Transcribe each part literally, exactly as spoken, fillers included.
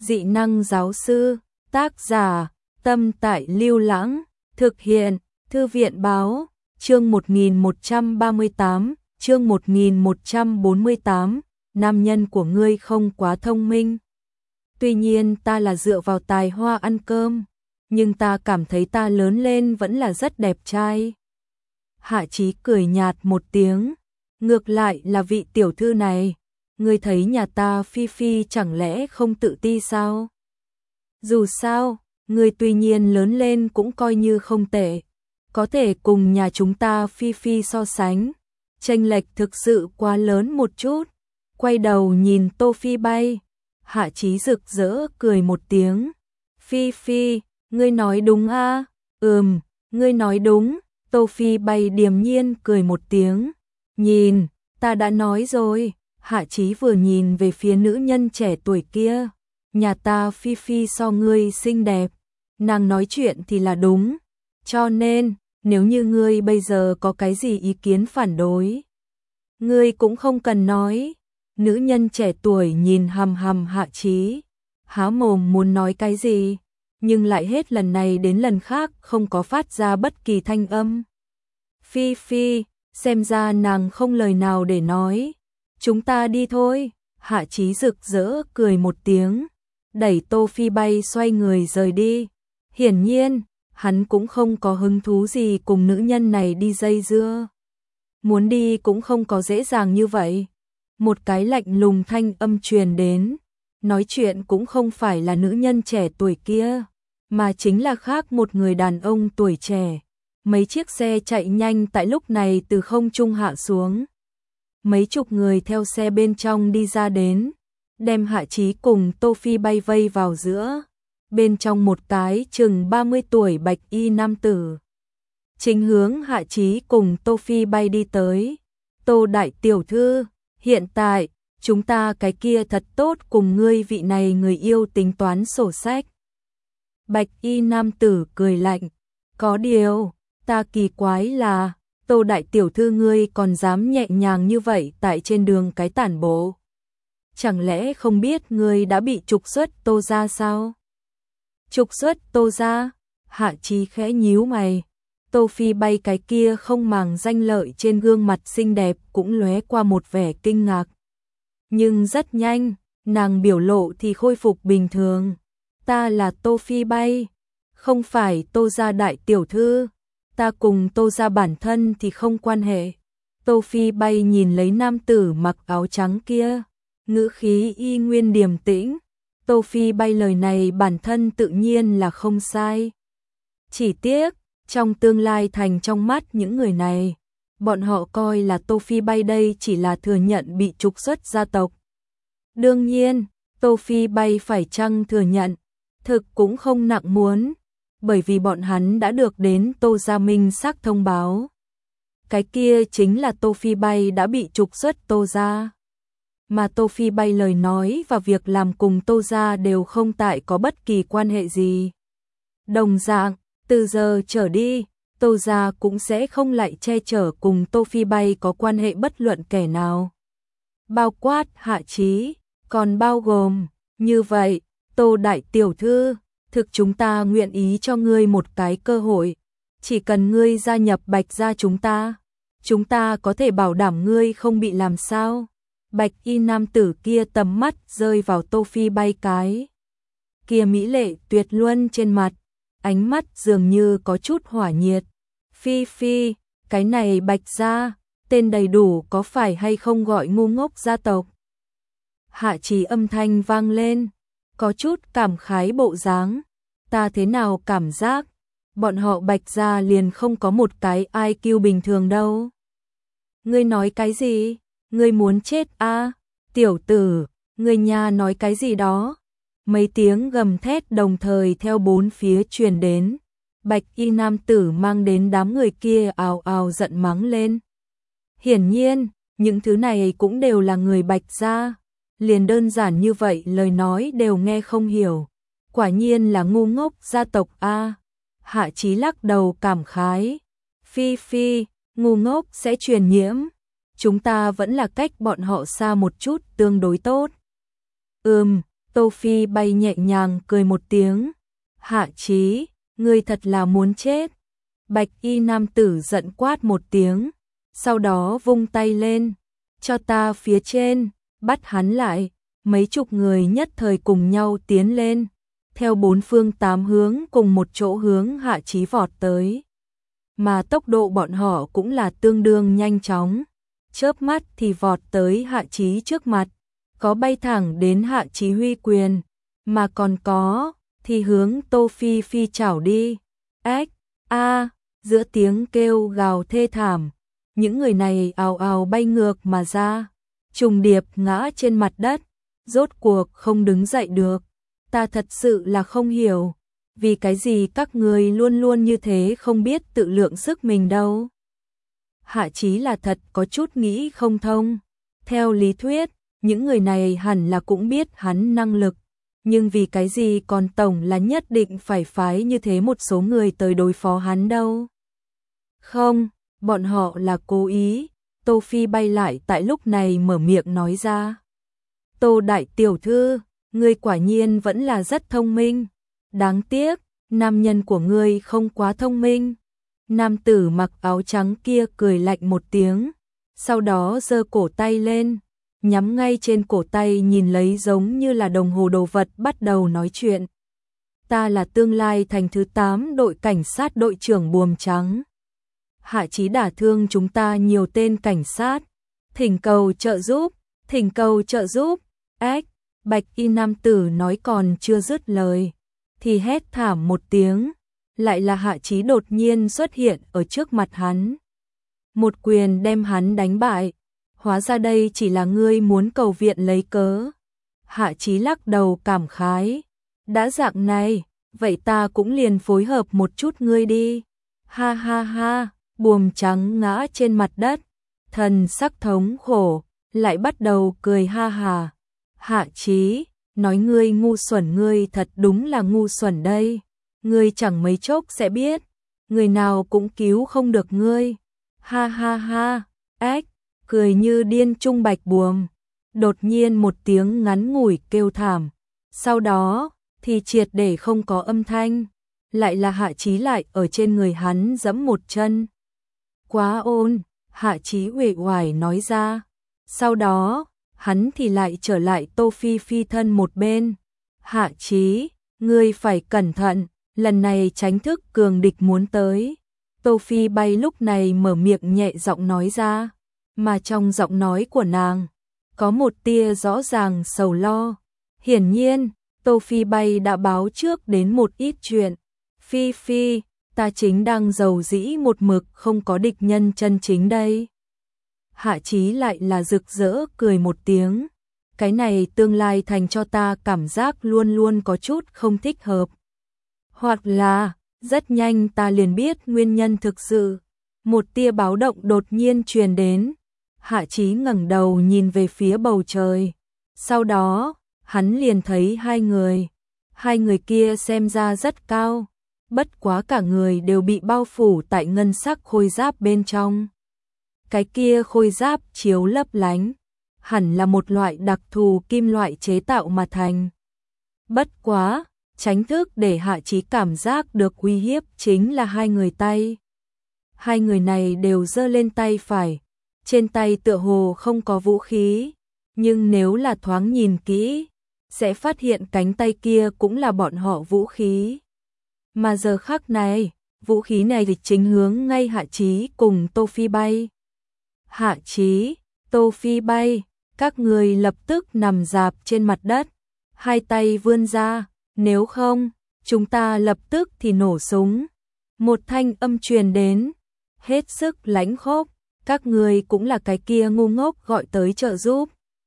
Dị năng giáo sư, tác giả, Tâm Tại Lưu Lãng, thực hiện, Thư viện báo, chương một nghìn một trăm ba mươi tám, chương một nghìn một trăm bốn mươi tám, nam nhân của ngươi không quá thông minh. Tuy nhiên ta là dựa vào tài hoa ăn cơm, nhưng ta cảm thấy ta lớn lên vẫn là rất đẹp trai. Hạ Chí cười nhạt một tiếng, ngược lại là vị tiểu thư này, ngươi thấy nhà ta Phi Phi chẳng lẽ không tự ti sao? Dù sao, ngươi tuy nhiên lớn lên cũng coi như không tệ, có thể cùng nhà chúng ta Phi Phi so sánh, chênh lệch thực sự quá lớn một chút. Quay đầu nhìn Tô Phi Bay, Hạ Chí rực rỡ cười một tiếng. Phi Phi, ngươi nói đúng a? Ừm, ngươi nói đúng. Tô Phi Bay điềm nhiên cười một tiếng. Nhìn, ta đã nói rồi. Hạ Chí vừa nhìn về phía nữ nhân trẻ tuổi kia. Nhà ta Phi Phi so ngươi xinh đẹp. Nàng nói chuyện thì là đúng. Cho nên, nếu như ngươi bây giờ có cái gì ý kiến phản đối, ngươi cũng không cần nói. Nữ nhân trẻ tuổi nhìn hằm hằm Hạ Chí, há mồm muốn nói cái gì, nhưng lại hết lần này đến lần khác không có phát ra bất kỳ thanh âm. Phi Phi, xem ra nàng không lời nào để nói. Chúng ta đi thôi. Hạ Chí rực rỡ cười một tiếng, đẩy Tô Phi Bay xoay người rời đi. Hiển nhiên, hắn cũng không có hứng thú gì cùng nữ nhân này đi dây dưa. Muốn đi cũng không có dễ dàng như vậy. Một cái lạnh lùng thanh âm truyền đến, nói chuyện cũng không phải là nữ nhân trẻ tuổi kia, mà chính là khác một người đàn ông tuổi trẻ. Mấy chiếc xe chạy nhanh tại lúc này từ không trung hạ xuống. Mấy chục người theo xe bên trong đi ra đến, đem Hạ Chí cùng Tô Phi Bay vây vào giữa. Bên trong một cái chừng ba mươi tuổi bạch y nam tử, chính hướng Hạ Chí cùng Tô Phi Bay đi tới. Tô đại tiểu thư, hiện tại, chúng ta cái kia thật tốt cùng ngươi vị này người yêu tính toán sổ sách. Bạch y nam tử cười lạnh, có điều, ta kỳ quái là, Tô đại tiểu thư ngươi còn dám nhẹ nhàng như vậy tại trên đường cái tản bộ. Chẳng lẽ không biết ngươi đã bị trục xuất Tô gia sao? Trục xuất Tô gia? Hạ Chí khẽ nhíu mày. Tô Phi Bay cái kia không màng danh lợi trên gương mặt xinh đẹp cũng lóe qua một vẻ kinh ngạc. Nhưng rất nhanh, nàng biểu lộ thì khôi phục bình thường. Ta là Tô Phi Bay, không phải Tô gia đại tiểu thư. Ta cùng Tô gia bản thân thì không quan hệ. Tô Phi Bay nhìn lấy nam tử mặc áo trắng kia, ngữ khí y nguyên điềm tĩnh. Tô Phi Bay lời này bản thân tự nhiên là không sai. Chỉ tiếc, trong tương lai thành trong mắt những người này, bọn họ coi là Tô Phi Bay đây chỉ là thừa nhận bị trục xuất gia tộc. Đương nhiên, Tô Phi Bay phải chăng thừa nhận, thực cũng không nặng muốn, bởi vì bọn hắn đã được đến Tô gia minh xác thông báo. Cái kia chính là Tô Phi Bay đã bị trục xuất Tô gia. Mà Tô Phi Bay lời nói và việc làm cùng Tô gia đều không tại có bất kỳ quan hệ gì. Đồng dạng, từ giờ trở đi, Tô gia cũng sẽ không lại che chở cùng Tô Phi Bay có quan hệ bất luận kẻ nào. Bao quát Hạ Chí, còn bao gồm, như vậy, Tô đại tiểu thư, thực chúng ta nguyện ý cho ngươi một cái cơ hội. Chỉ cần ngươi gia nhập Bạch gia chúng ta, chúng ta có thể bảo đảm ngươi không bị làm sao. Bạch y nam tử kia tầm mắt rơi vào Tô Phi Bay cái kia mỹ lệ tuyệt luân trên mặt, ánh mắt dường như có chút hỏa nhiệt. Phi Phi, cái này Bạch gia, tên đầy đủ có phải hay không gọi ngu ngốc gia tộc? Hạ Chí âm thanh vang lên, có chút cảm khái bộ dáng. Ta thế nào cảm giác, bọn họ Bạch gia liền không có một cái i kiu bình thường đâu. Ngươi nói cái gì? Ngươi muốn chết a? À? Tiểu tử, ngươi nhà nói cái gì đó? Mấy tiếng gầm thét đồng thời theo bốn phía truyền đến. Bạch y nam tử mang đến đám người kia ào ào giận mắng lên. Hiển nhiên, những thứ này cũng đều là người Bạch gia, liền đơn giản như vậy lời nói đều nghe không hiểu. Quả nhiên là ngu ngốc gia tộc a. Hạ Chí lắc đầu cảm khái. Phi Phi, ngu ngốc sẽ truyền nhiễm. Chúng ta vẫn là cách bọn họ xa một chút tương đối tốt. Ừm, Tô Phi Bay nhẹ nhàng cười một tiếng. Hạ Chí, ngươi thật là muốn chết. Bạch y nam tử giận quát một tiếng, sau đó vung tay lên, cho ta phía trên, bắt hắn lại. Mấy chục người nhất thời cùng nhau tiến lên, theo bốn phương tám hướng cùng một chỗ hướng Hạ Chí vọt tới. Mà tốc độ bọn họ cũng là tương đương nhanh chóng, chớp mắt thì vọt tới Hạ Chí trước mặt, có bay thẳng đến Hạ Chí huy quyền, mà còn có thì hướng Tô Phi Phi chảo đi. Ếch, a, giữa tiếng kêu gào thê thảm, những người này ào ào bay ngược mà ra, trùng điệp ngã trên mặt đất, rốt cuộc không đứng dậy được. Ta thật sự là không hiểu, vì cái gì các người luôn luôn như thế không biết tự lượng sức mình đâu. Hạ Chí là thật có chút nghĩ không thông. Theo lý thuyết, những người này hẳn là cũng biết hắn năng lực, nhưng vì cái gì còn tổng là nhất định phải phái như thế một số người tới đối phó hắn đâu. Không, bọn họ là cố ý. Tô Phi Bay lại tại lúc này mở miệng nói ra. Tô đại tiểu thư, ngươi quả nhiên vẫn là rất thông minh. Đáng tiếc, nam nhân của ngươi không quá thông minh. Nam tử mặc áo trắng kia cười lạnh một tiếng, sau đó giơ cổ tay lên, nhắm ngay trên cổ tay nhìn lấy giống như là đồng hồ đồ vật bắt đầu nói chuyện. Ta là tương lai thành thứ tám đội cảnh sát đội trưởng Buồm Trắng. Hạ Chí đả thương chúng ta nhiều tên cảnh sát, thỉnh cầu trợ giúp, thỉnh cầu trợ giúp. Ếch, bạch y nam tử nói còn chưa dứt lời, thì hét thảm một tiếng, lại là Hạ Chí đột nhiên xuất hiện ở trước mặt hắn. Một quyền đem hắn đánh bại, hóa ra đây chỉ là ngươi muốn cầu viện lấy cớ. Hạ Chí lắc đầu cảm khái, đã dạng này, vậy ta cũng liền phối hợp một chút ngươi đi. Ha ha ha, Buồm Trắng ngã trên mặt đất, thần sắc thống khổ, lại bắt đầu cười ha hà. Hạ Chí, nói ngươi ngu xuẩn, ngươi thật đúng là ngu xuẩn đây. Ngươi chẳng mấy chốc sẽ biết, người nào cũng cứu không được ngươi. Ha ha ha, ếch, cười như điên trung bạch buồm. Đột nhiên một tiếng ngắn ngủi kêu thảm, sau đó thì triệt để không có âm thanh, lại là Hạ Chí lại ở trên người hắn giẫm một chân. Quá ôn, Hạ Chí uể oải nói ra. Sau đó, hắn thì lại trở lại Tô Phi Phi thân một bên. Hạ Chí, ngươi phải cẩn thận, lần này tránh thức cường địch muốn tới. Tô Phi Bay lúc này mở miệng nhẹ giọng nói ra, mà trong giọng nói của nàng có một tia rõ ràng sầu lo. Hiển nhiên, Tô Phi Bay đã báo trước đến một ít chuyện. Phi Phi, ta chính đang giàu dĩ một mực không có địch nhân chân chính đây. Hạ Chí lại là rực rỡ cười một tiếng. Cái này tương lai thành cho ta cảm giác luôn luôn có chút không thích hợp. Hoặc là, rất nhanh ta liền biết nguyên nhân thực sự. Một tia báo động đột nhiên truyền đến. Hạ Chí ngẩng đầu nhìn về phía bầu trời. Sau đó, hắn liền thấy hai người. Hai người kia xem ra rất cao, bất quá cả người đều bị bao phủ tại ngân sắc khôi giáp bên trong. Cái kia khôi giáp chiếu lấp lánh, hẳn là một loại đặc thù kim loại chế tạo mà thành. Bất quá, tránh thức để Hạ Chí cảm giác được uy hiếp chính là hai người tay. Hai người này đều giơ lên tay phải, trên tay tựa hồ không có vũ khí, nhưng nếu là thoáng nhìn kỹ, sẽ phát hiện cánh tay kia cũng là bọn họ vũ khí. Mà giờ khắc này, vũ khí này thì chính hướng ngay Hạ Chí cùng Tô Phi Bay. Hạ Chí, Tô Phi Bay, các người lập tức nằm rạp trên mặt đất, hai tay vươn ra, nếu không, chúng ta lập tức thì nổ súng. Một thanh âm truyền đến, hết sức lãnh khốc, các người cũng là cái kia ngu ngốc gọi tới trợ giúp.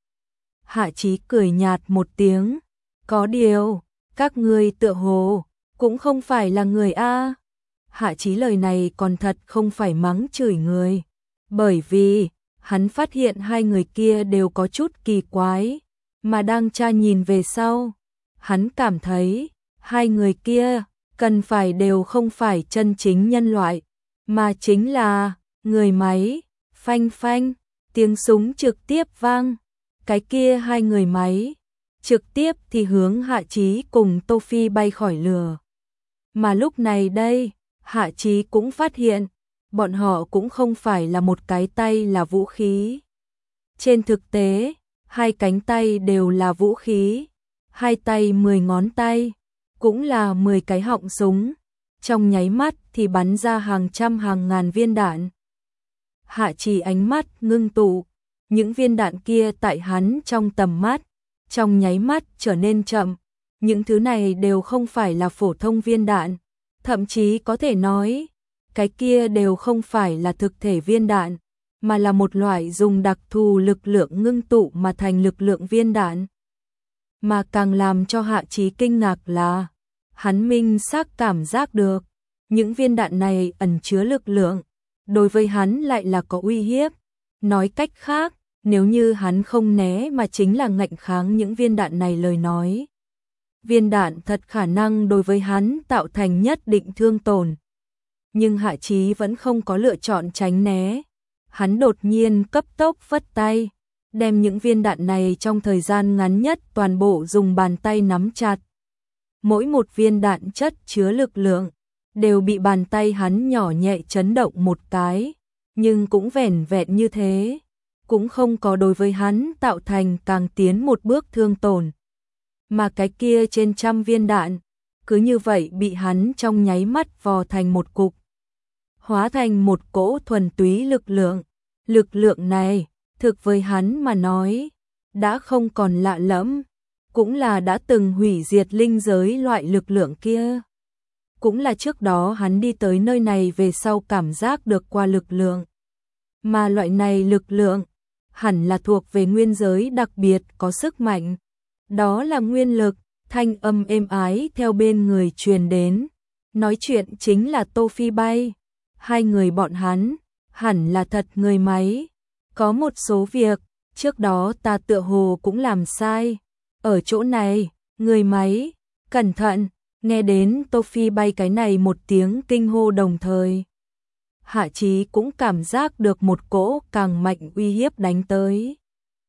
Hạ Chí cười nhạt một tiếng, có điều, các người tựa hồ cũng không phải là người a. Hạ Chí lời này còn thật không phải mắng chửi người, bởi vì hắn phát hiện hai người kia đều có chút kỳ quái, mà đang tra nhìn về sau, hắn cảm thấy hai người kia cần phải đều không phải chân chính nhân loại, mà chính là người máy. Phanh phanh, tiếng súng trực tiếp vang, cái kia hai người máy trực tiếp thì hướng Hạ Chí cùng Tô Phi bay khỏi lửa. Mà lúc này đây, Hạ Chí cũng phát hiện, bọn họ cũng không phải là một cái tay là vũ khí. Trên thực tế, hai cánh tay đều là vũ khí, hai tay mười ngón tay, cũng là mười cái họng súng, trong nháy mắt thì bắn ra hàng trăm hàng ngàn viên đạn. Hạ Chí ánh mắt ngưng tụ, những viên đạn kia tại hắn trong tầm mắt, trong nháy mắt trở nên chậm, những thứ này đều không phải là phổ thông viên đạn, thậm chí có thể nói, cái kia đều không phải là thực thể viên đạn, mà là một loại dùng đặc thù lực lượng ngưng tụ mà thành lực lượng viên đạn. Mà càng làm cho Hạ Chí kinh ngạc là, hắn minh xác cảm giác được, những viên đạn này ẩn chứa lực lượng, đối với hắn lại là có uy hiếp. Nói cách khác, nếu như hắn không né mà chính là ngạnh kháng những viên đạn này lời nói, viên đạn thật khả năng đối với hắn tạo thành nhất định thương tổn. Nhưng Hạ Chí vẫn không có lựa chọn tránh né. Hắn đột nhiên cấp tốc phất tay, đem những viên đạn này trong thời gian ngắn nhất toàn bộ dùng bàn tay nắm chặt. Mỗi một viên đạn chất chứa lực lượng, đều bị bàn tay hắn nhỏ nhẹ chấn động một cái, nhưng cũng vẻn vẹn như thế, cũng không có đối với hắn tạo thành càng tiến một bước thương tổn. Mà cái kia trên trăm viên đạn, cứ như vậy bị hắn trong nháy mắt vò thành một cục, hóa thành một cỗ thuần túy lực lượng. Lực lượng này, thực với hắn mà nói, đã không còn lạ lẫm, cũng là đã từng hủy diệt linh giới loại lực lượng kia. Cũng là trước đó hắn đi tới nơi này về sau cảm giác được qua lực lượng. Mà loại này lực lượng, hẳn là thuộc về nguyên giới đặc biệt có sức mạnh. Đó là nguyên lực, thanh âm êm ái theo bên người truyền đến. Nói chuyện chính là Tô Phi Bay. Hai người bọn hắn, hẳn là thật người máy. Có một số việc, trước đó ta tựa hồ cũng làm sai. Ở chỗ này, người máy, cẩn thận, nghe đến Tô Phi Bay cái này một tiếng kinh hô đồng thời. Hạ Chí cũng cảm giác được một cỗ càng mạnh uy hiếp đánh tới.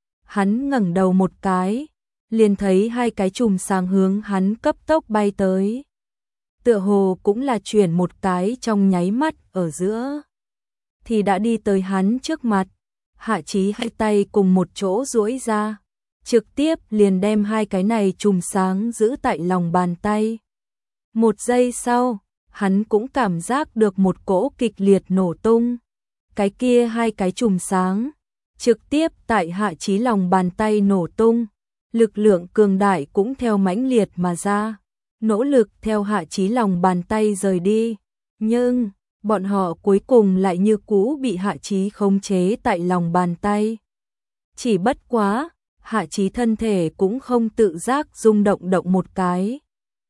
Hắn ngẩng đầu một cái, liền thấy hai cái chùm sáng hướng hắn cấp tốc bay tới. Tựa hồ cũng là chuyển một cái trong nháy mắt ở giữa. Thì đã đi tới hắn trước mặt, Hạ Chí hai tay cùng một chỗ duỗi ra, trực tiếp liền đem hai cái này chùm sáng giữ tại lòng bàn tay. Một giây sau, hắn cũng cảm giác được một cỗ kịch liệt nổ tung. Cái kia hai cái chùm sáng, trực tiếp tại Hạ Chí lòng bàn tay nổ tung. Lực lượng cường đại cũng theo mãnh liệt mà ra, nỗ lực theo Hạ Chí lòng bàn tay rời đi. Nhưng, bọn họ cuối cùng lại như cũ bị Hạ Chí khống chế tại lòng bàn tay. Chỉ bất quá, Hạ Chí thân thể cũng không tự giác rung động động một cái.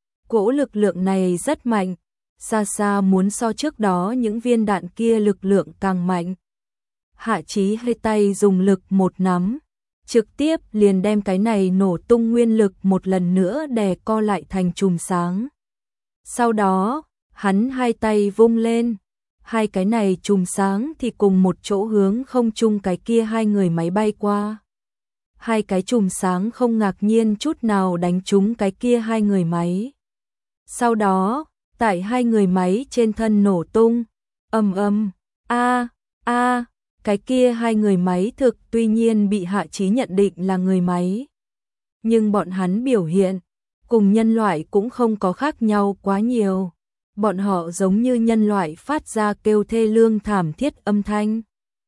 Cỗ lực lượng này rất mạnh, xa xa muốn so trước đó những viên đạn kia lực lượng càng mạnh. Hạ Chí hai tay dùng lực một nắm, trực tiếp liền đem cái này nổ tung nguyên lực một lần nữa đè co lại thành chùm sáng. Sau đó, hắn hai tay vung lên, hai cái này chùm sáng thì cùng một chỗ hướng không trung cái kia hai người máy bay qua. Hai cái chùm sáng không ngạc nhiên chút nào đánh trúng cái kia hai người máy. Sau đó, tại hai người máy trên thân nổ tung, ầm ầm, a a, cái kia hai người máy thực tuy nhiên bị Hạ Chí nhận định là người máy, nhưng bọn hắn biểu hiện cùng nhân loại cũng không có khác nhau quá nhiều. Bọn họ giống như nhân loại phát ra kêu thê lương thảm thiết âm thanh.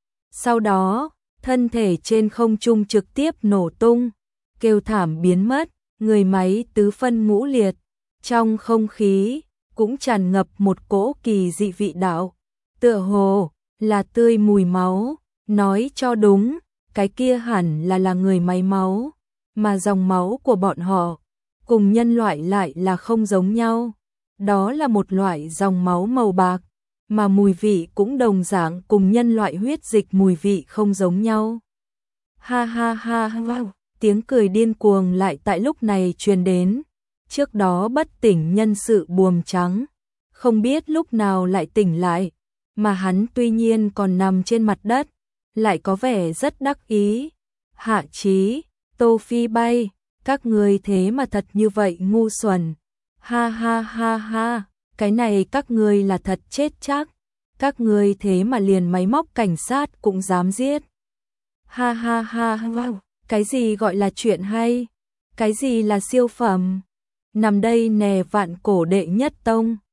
Sau đó, thân thể trên không trung trực tiếp nổ tung, kêu thảm biến mất, người máy tứ phân ngũ liệt. Trong không khí cũng tràn ngập một cỗ kỳ dị vị đạo, tựa hồ là tươi mùi máu. Nói cho đúng, cái kia hẳn là là người máy máu, mà dòng máu của bọn họ cùng nhân loại lại là không giống nhau. Đó là một loại dòng máu màu bạc, mà mùi vị cũng đồng dạng cùng nhân loại huyết dịch mùi vị không giống nhau. Ha ha ha ha, tiếng cười điên cuồng lại tại lúc này truyền đến. Trước đó bất tỉnh nhân sự buồm trắng, không biết lúc nào lại tỉnh lại, mà hắn tuy nhiên còn nằm trên mặt đất, lại có vẻ rất đắc ý. Hạ Chí, Tô Phi Bay, các ngươi thế mà thật như vậy ngu xuẩn. Ha ha ha ha, cái này các ngươi là thật chết chắc. Các ngươi thế mà liền máy móc cảnh sát cũng dám giết. Ha ha ha ha, cái gì gọi là chuyện hay? Cái gì là siêu phẩm? Nằm đây nè vạn cổ đệ nhất tông.